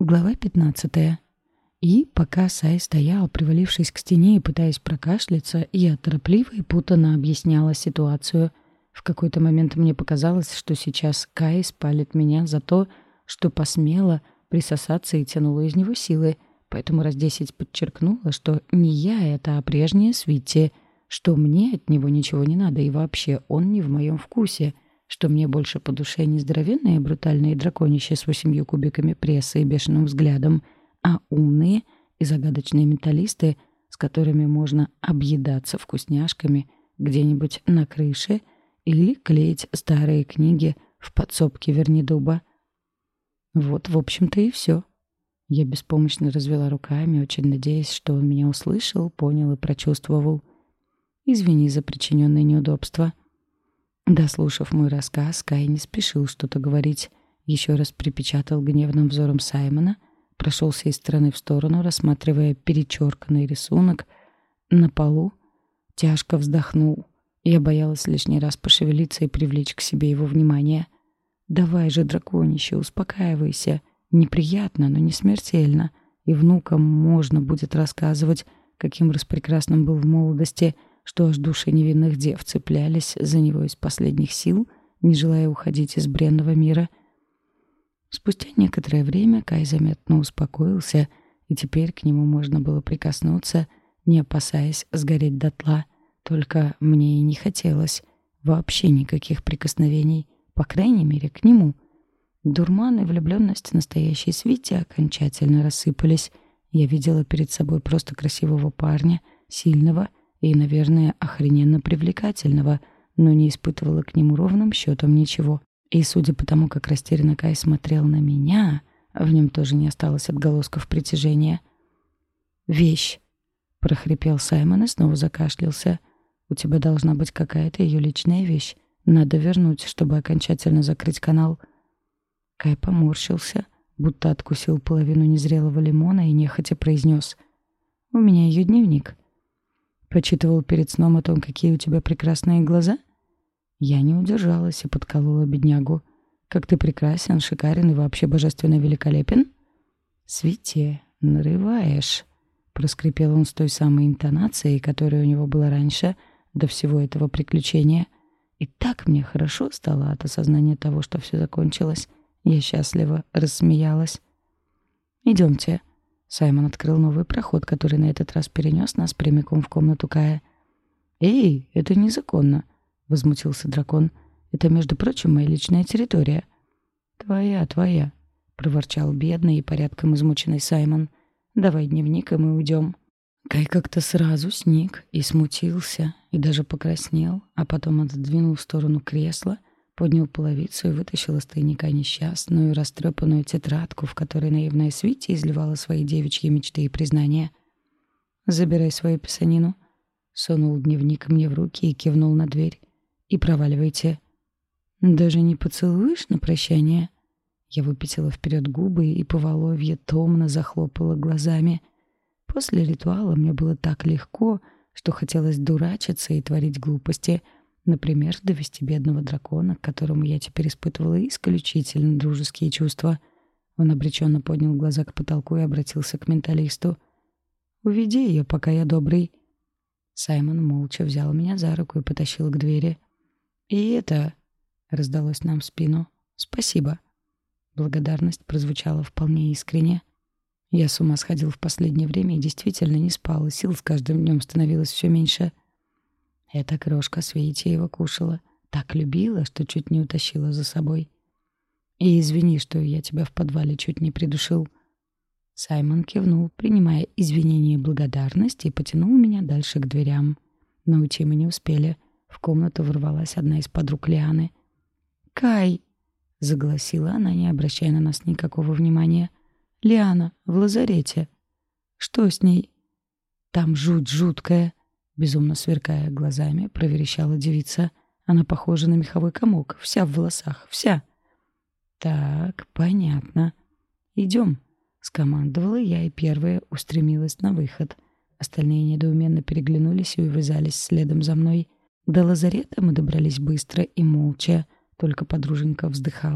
Глава 15. И пока Сай стоял, привалившись к стене и пытаясь прокашляться, я торопливо и путанно объясняла ситуацию. В какой-то момент мне показалось, что сейчас Кай спалит меня за то, что посмела присосаться и тянула из него силы, поэтому раз 10 подчеркнула, что не я это, а прежняя Свити, что мне от него ничего не надо и вообще он не в моем вкусе, что мне больше по душе не здоровенные брутальные драконища с 8 кубиками пресса и бешеным взглядом, а умные и загадочные менталисты, с которыми можно объедаться вкусняшками где-нибудь на крыше или клеить старые книги в подсобке Вернидуба. Вот, в общем-то, и все. Я беспомощно развела руками, очень надеясь, что он меня услышал, понял и прочувствовал. Извини за причиненные неудобства. Дослушав мой рассказ, Кай не спешил что-то говорить. Еще раз припечатал гневным взором Саймона, прошелся из стороны в сторону, рассматривая перечерканный рисунок на полу, тяжко вздохнул. Я боялась лишний раз пошевелиться и привлечь к себе его внимание. «Давай же, драконище, успокаивайся. Неприятно, но не смертельно. И внукам можно будет рассказывать, каким распрекрасным был в молодости, что аж души невинных дев цеплялись за него из последних сил, не желая уходить из бренного мира». Спустя некоторое время Кай заметно успокоился, и теперь к нему можно было прикоснуться, не опасаясь сгореть дотла. Только мне и не хотелось вообще никаких прикосновений, по крайней мере, к нему. Дурман и влюбленность настоящей Свити окончательно рассыпались. Я видела перед собой просто красивого парня, сильного и, наверное, охрененно привлекательного, но не испытывала к нему ровным счетом ничего. И судя по тому, как растерянно Кай смотрел на меня, в нем тоже не осталось отголосков притяжения. «Вещь!» — прохрипел Саймон и снова закашлялся. «У тебя должна быть какая-то ее личная вещь. Надо вернуть, чтобы окончательно закрыть канал». Кай поморщился, будто откусил половину незрелого лимона и нехотя произнес: «У меня ее дневник». «Почитывал перед сном о том, какие у тебя прекрасные глаза?» Я не удержалась и подколола беднягу. «Как ты прекрасен, шикарен и вообще божественно великолепен?» «Свити, нарываешь», — проскрипел он с той самой интонацией, которая у него была раньше, до всего этого приключения. И так мне хорошо стало от осознания того, что все закончилось. Я счастливо рассмеялась. «Идемте». Саймон открыл новый проход, который на этот раз перенес нас прямиком в комнату Кая. «Эй, это незаконно», — возмутился дракон. «Это, между прочим, моя личная территория». «Твоя», — проворчал бедный и порядком измученный Саймон. «Давай дневник, и мы уйдем». Кай как-то сразу сник и смутился, и даже покраснел, а потом отодвинул в сторону кресла, поднял половицу и вытащил из тайника несчастную, растрепанную тетрадку, в которой наивная Свити изливала свои девичьи мечты и признания. «Забирай свою писанину», — сунул дневник мне в руки и кивнул на дверь. «И проваливайте». «Даже не поцелуешь на прощание?» Я выпятила вперед губы и по воловье томно захлопала глазами. После ритуала мне было так легко, что хотелось дурачиться и творить глупости. Например, довести бедного дракона, к которому я теперь испытывала исключительно дружеские чувства. Он обреченно поднял глаза к потолку и обратился к менталисту. «Уведи ее, пока я добрый». Саймон молча взял меня за руку и потащил к двери. «И это...» — раздалось нам в спину. «Спасибо». Благодарность прозвучала вполне искренне. Я с ума сходил в последнее время и действительно не спал, и сил с каждым днем становилось все меньше. Эта крошка Свити его кушала. Так любила, что чуть не утащила за собой. «И извини, что я тебя в подвале чуть не придушил». Саймон кивнул, принимая извинения и благодарность, и потянул меня дальше к дверям. Но уйти мы не успели. В комнату ворвалась одна из подруг Лианы. «Кай!» — заголосила она, не обращая на нас никакого внимания. «Лиана, в лазарете». «Что с ней?» «Там жуть жуткая», — безумно сверкая глазами, проверещала девица. «Она похожа на меховой комок, вся в волосах, вся». «Так, понятно. Идем», — скомандовала я и первая устремилась на выход. Остальные недоуменно переглянулись и увязались следом за мной. До лазарета мы добрались быстро и молча, только подруженька вздыхала,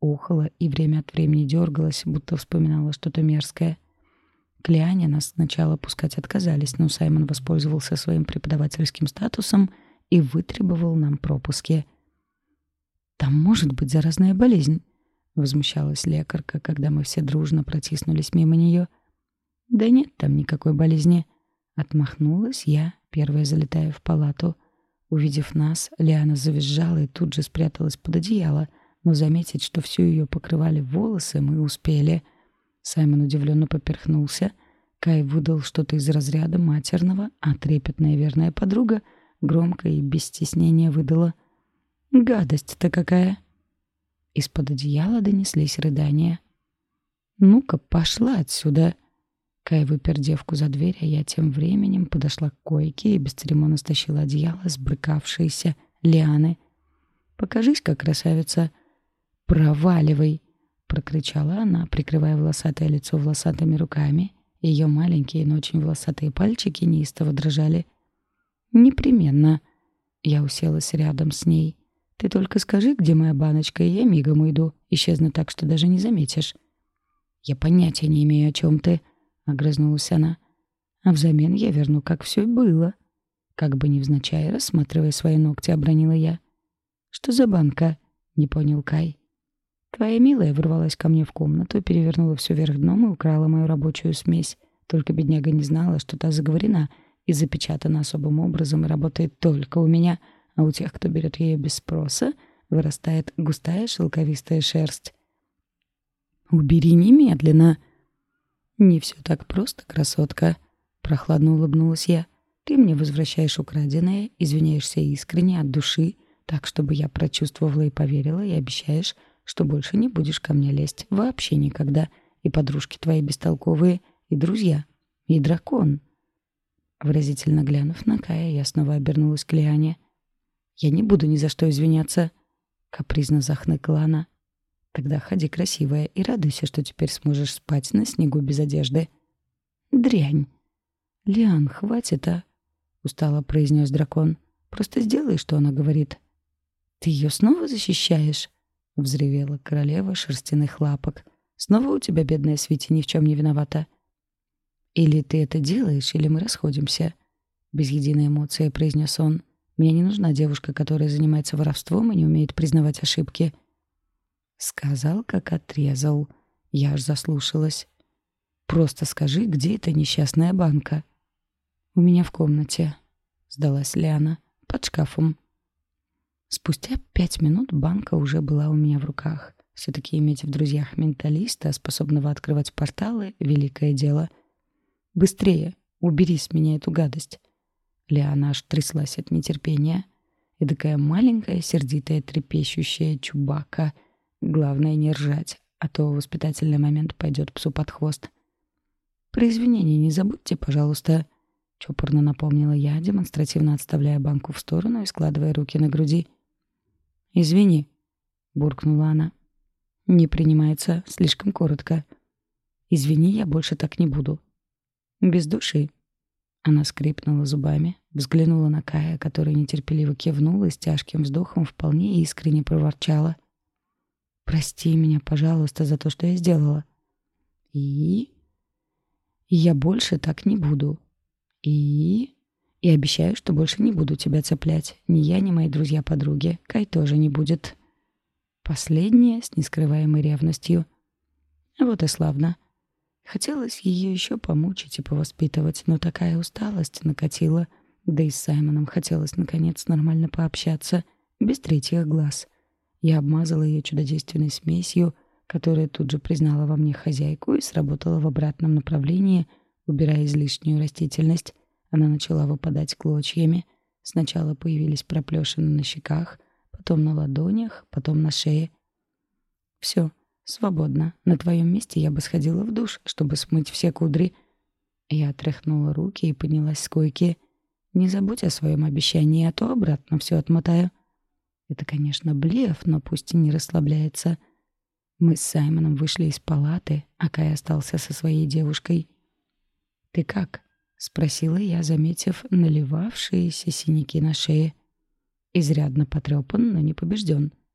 охала и время от времени дергалась, будто вспоминала что-то мерзкое. К Лиане нас сначала пускать отказались, но Саймон воспользовался своим преподавательским статусом и вытребовал нам пропуски. «Там может быть заразная болезнь», — возмущалась лекарка, когда мы все дружно протиснулись мимо нее. «Да нет там никакой болезни», — отмахнулась я, первая залетая в палату. Увидев нас, Лиана завизжала и тут же спряталась под одеяло, но заметить, что всю ее покрывали волосы, мы успели. Саймон удивленно поперхнулся. Кай выдал что-то из разряда матерного, а трепетная верная подруга громко и без стеснения выдала: «Гадость-то какая!» Из-под одеяла донеслись рыдания. «Ну-ка, пошла отсюда!» Кай выпер девку за дверь, а я тем временем подошла к койке и бесцеремонно стащила одеяло с брыкавшейся Лианы. «Покажись-ка, красавица!» «Проваливай!» — прокричала она, прикрывая волосатое лицо волосатыми руками. Ее маленькие, но очень волосатые пальчики неистово дрожали. «Непременно!» Я уселась рядом с ней. «Ты только скажи, где моя баночка, и я мигом уйду. Исчезну так, что даже не заметишь». «Я понятия не имею, о чем ты», — огрызнулась она. «А взамен я верну, как все и было». Как бы невзначай, рассматривая свои ногти, обронила я. «Что за банка?» — не понял Кай. «Твоя милая ворвалась ко мне в комнату, перевернула все вверх дном и украла мою рабочую смесь. Только бедняга не знала, что та заговорена и запечатана особым образом и работает только у меня, а у тех, кто берет ее без спроса, вырастает густая шелковистая шерсть». «Убери немедленно!» «Не все так просто, красотка», — прохладно улыбнулась я. «Ты мне возвращаешь украденное, извиняешься искренне, от души, так, чтобы я прочувствовала и поверила, и обещаешь, что больше не будешь ко мне лезть вообще никогда, и подружки твои бестолковые, и друзья, и дракон». Выразительно глянув на Кая, я снова обернулась к Лиане. «Я не буду ни за что извиняться», — капризно захныкала она. «Тогда ходи красивая и радуйся, что теперь сможешь спать на снегу без одежды». «Дрянь!» «Лиан, хватит, а?» — устало произнес дракон. «Просто сделай, что она говорит». «Ты ее снова защищаешь?» — взревела королева шерстяных лапок. «Снова у тебя, бедная Свити, ни в чем не виновата». «Или ты это делаешь, или мы расходимся», — без единой эмоции произнес он. «Мне не нужна девушка, которая занимается воровством и не умеет признавать ошибки». Сказал, как отрезал. Я аж заслушалась. «Просто скажи, где эта несчастная банка?» «У меня в комнате», — сдалась Лиана, — «под шкафом». Спустя 5 минут банка уже была у меня в руках. Все-таки иметь в друзьях менталиста, способного открывать порталы — великое дело. «Быстрее, убери с меня эту гадость». Лиана аж тряслась от нетерпения. Эдакая маленькая, сердитая, трепещущая чубака. Главное не ржать, а то воспитательный момент пойдет псу под хвост. «Про извинения не забудьте, пожалуйста», — чопорно напомнила я, демонстративно отставляя банку в сторону и складывая руки на груди. «Извини», — буркнула она. «Не принимается, слишком коротко». «Извини, я больше так не буду». «Без души». Она скрипнула зубами, взглянула на Кая, который нетерпеливо кивнул и с тяжким вздохом вполне искренне проворчала: «Прости меня, пожалуйста, за то, что я сделала». И я больше так не буду. И обещаю, что больше не буду тебя цеплять. Ни я, ни мои друзья-подруги. Кай тоже не будет». Последнее с нескрываемой ревностью. Вот и славно. Хотелось ее еще помучить и повоспитывать, но такая усталость накатила. Да и с Саймоном хотелось, наконец, нормально пообщаться, без третьих глаз. Я обмазала ее чудодейственной смесью, которая тут же признала во мне хозяйку и сработала в обратном направлении, убирая излишнюю растительность. Она начала выпадать клочьями. Сначала появились проплешины на щеках, потом на ладонях, потом на шее. «Все, свободно. На твоем месте я бы сходила в душ, чтобы смыть все кудри». Я отряхнула руки и поднялась с койки. «Не забудь о своем обещании, а то обратно все отмотаю». Это, конечно, блеф, но пусть и не расслабляется. Мы с Саймоном вышли из палаты, а Кай остался со своей девушкой. «Ты как?» — спросила я, заметив наливавшиеся синяки на шее. «Изрядно потрепан, но не побежден».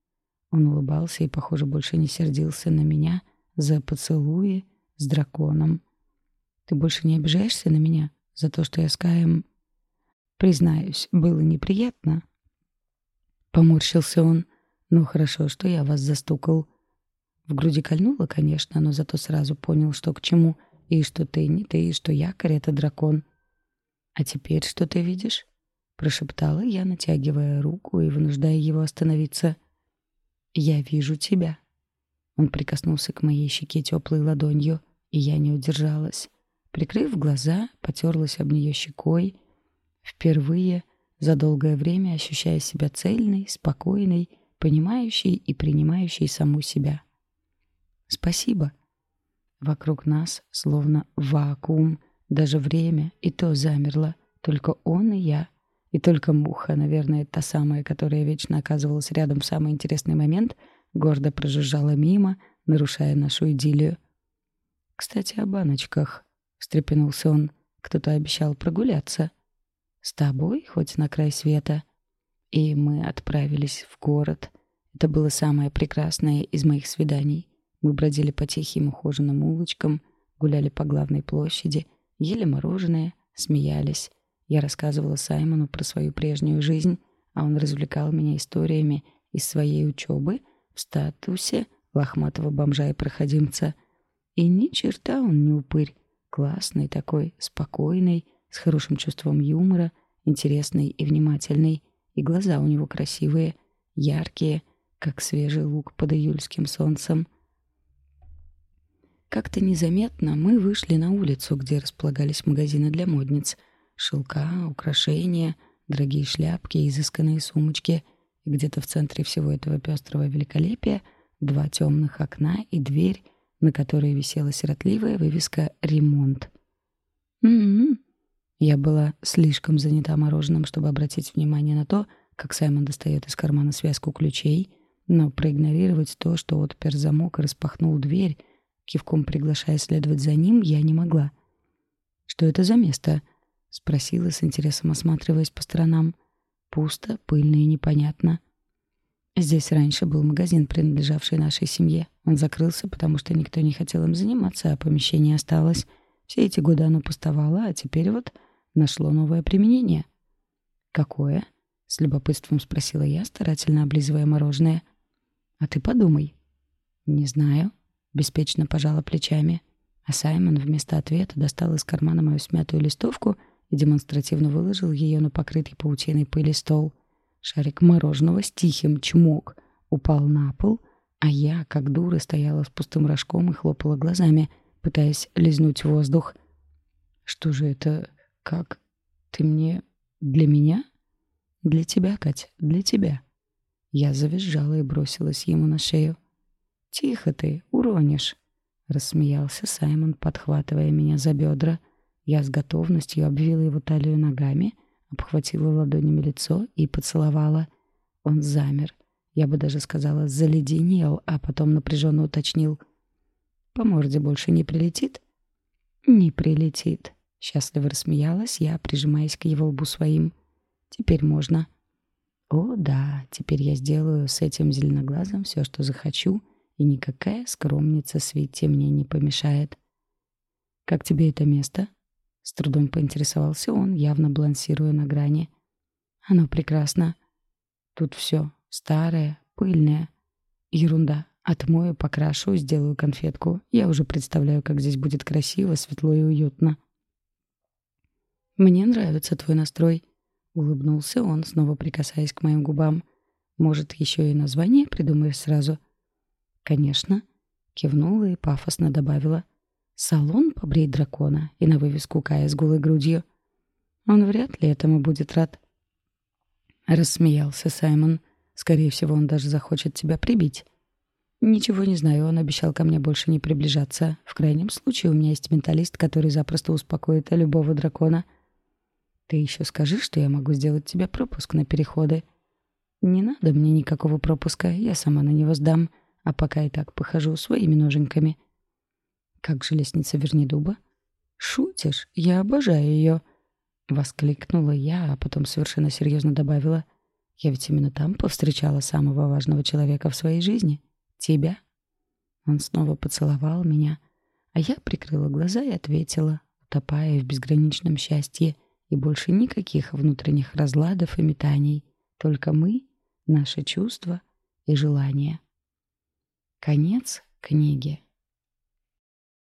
Он улыбался и, похоже, больше не сердился на меня за поцелуи с драконом. «Ты больше не обижаешься на меня за то, что я с Каем...» «Признаюсь, было неприятно». Поморщился он. «Ну, хорошо, что я вас застукал». В груди кольнуло, конечно, но зато сразу понял, что к чему, и что ты не ты, и что якорь — это дракон. «А теперь что ты видишь?» — прошептала я, натягивая руку и вынуждая его остановиться. «Я вижу тебя». Он прикоснулся к моей щеке теплой ладонью, и я не удержалась. Прикрыв глаза, потерлась об нее щекой, впервые за долгое время ощущая себя цельной, спокойной, понимающей и принимающей саму себя. «Спасибо». Вокруг нас словно вакуум, даже время и то замерло, только он и я. И только муха, наверное, та самая, которая вечно оказывалась рядом в самый интересный момент, гордо прожужжала мимо, нарушая нашу идиллию. «Кстати, о баночках», — встрепенулся он. «Кто-то обещал прогуляться. С тобой, хоть на край света». И мы отправились в город. Это было самое прекрасное из моих свиданий. Мы бродили по тихим ухоженным улочкам, гуляли по главной площади, ели мороженое, смеялись. Я рассказывала Саймону про свою прежнюю жизнь, а он развлекал меня историями из своей учебы в статусе лохматого бомжа и проходимца. И ни черта он не упырь. Классный такой, спокойный, с хорошим чувством юмора, интересный и внимательный. И глаза у него красивые, яркие, как свежий лук под июльским солнцем. Как-то незаметно мы вышли на улицу, где располагались магазины для модниц. Шелка, украшения, дорогие шляпки, изысканные сумочки. И где-то в центре всего этого пестрого великолепия 2 темных окна и дверь, на которой висела сиротливая вывеска «Ремонт». «М-м-м». Я была слишком занята мороженым, чтобы обратить внимание на то, как Саймон достает из кармана связку ключей, но проигнорировать то, что отпер замок и распахнул дверь, кивком приглашая следовать за ним, я не могла. «Что это за место?» — спросила с интересом, осматриваясь по сторонам. «Пусто, пыльно и непонятно». Здесь раньше был магазин, принадлежавший нашей семье. Он закрылся, потому что никто не хотел им заниматься, а помещение осталось. Все эти годы оно пустовало, а теперь вот нашло новое применение. «Какое?» — с любопытством спросила я, старательно облизывая мороженое. «А ты подумай». «Не знаю», — беспечно пожала плечами. А Саймон вместо ответа достал из кармана мою смятую листовку и демонстративно выложил ее на покрытый паутиной пыли стол. Шарик мороженого с тихим чмок упал на пол, а я, как дура, стояла с пустым рожком и хлопала глазами, пытаясь лизнуть воздух. «Что же это? Как? Ты мне... Для меня?» «Для тебя, Кать, для тебя». Я завизжала и бросилась ему на шею. «Тихо ты, уронишь», — рассмеялся Саймон, подхватывая меня за бедра. Я с готовностью обвила его талию ногами, обхватила ладонями лицо и поцеловала. Он замер. Я бы даже сказала, заледенел, а потом напряженно уточнил. «По морде больше не прилетит?» «Не прилетит», — счастливо рассмеялась я, прижимаясь к его лбу своим. «Теперь можно». «О, да, теперь я сделаю с этим зеленоглазым все, что захочу, и никакая скромница Свитти мне не помешает». «Как тебе это место?» С трудом поинтересовался он, явно балансируя на грани. «Оно прекрасно. Тут все старое, пыльное. Ерунда. Отмою, покрашу, сделаю конфетку. Я уже представляю, как здесь будет красиво, светло и уютно». «Мне нравится твой настрой», — улыбнулся он, снова прикасаясь к моим губам. «Может, еще и название придумаешь сразу?» «Конечно», — кивнула и пафосно добавила. «Салон побрей дракона» и на вывеску Кая с голой грудью. Он вряд ли этому будет рад. Рассмеялся Саймон. «Скорее всего, он даже захочет тебя прибить». «Ничего не знаю, он обещал ко мне больше не приближаться. В крайнем случае у меня есть менталист, который запросто успокоит любого дракона». «Ты еще скажи, что я могу сделать тебе пропуск на переходы». «Не надо мне никакого пропуска, я сама на него сдам, а пока и так похожу своими ноженьками». «Как же лестница Вернидуба?» «Шутишь? Я обожаю ее!» — воскликнула я, а потом совершенно серьезно добавила. Я ведь именно там повстречала самого важного человека в своей жизни. Тебя. Он снова поцеловал меня, а я прикрыла глаза и ответила, утопая в безграничном счастье, и больше никаких внутренних разладов и метаний, только мы, наши чувства и желания. Конец книги.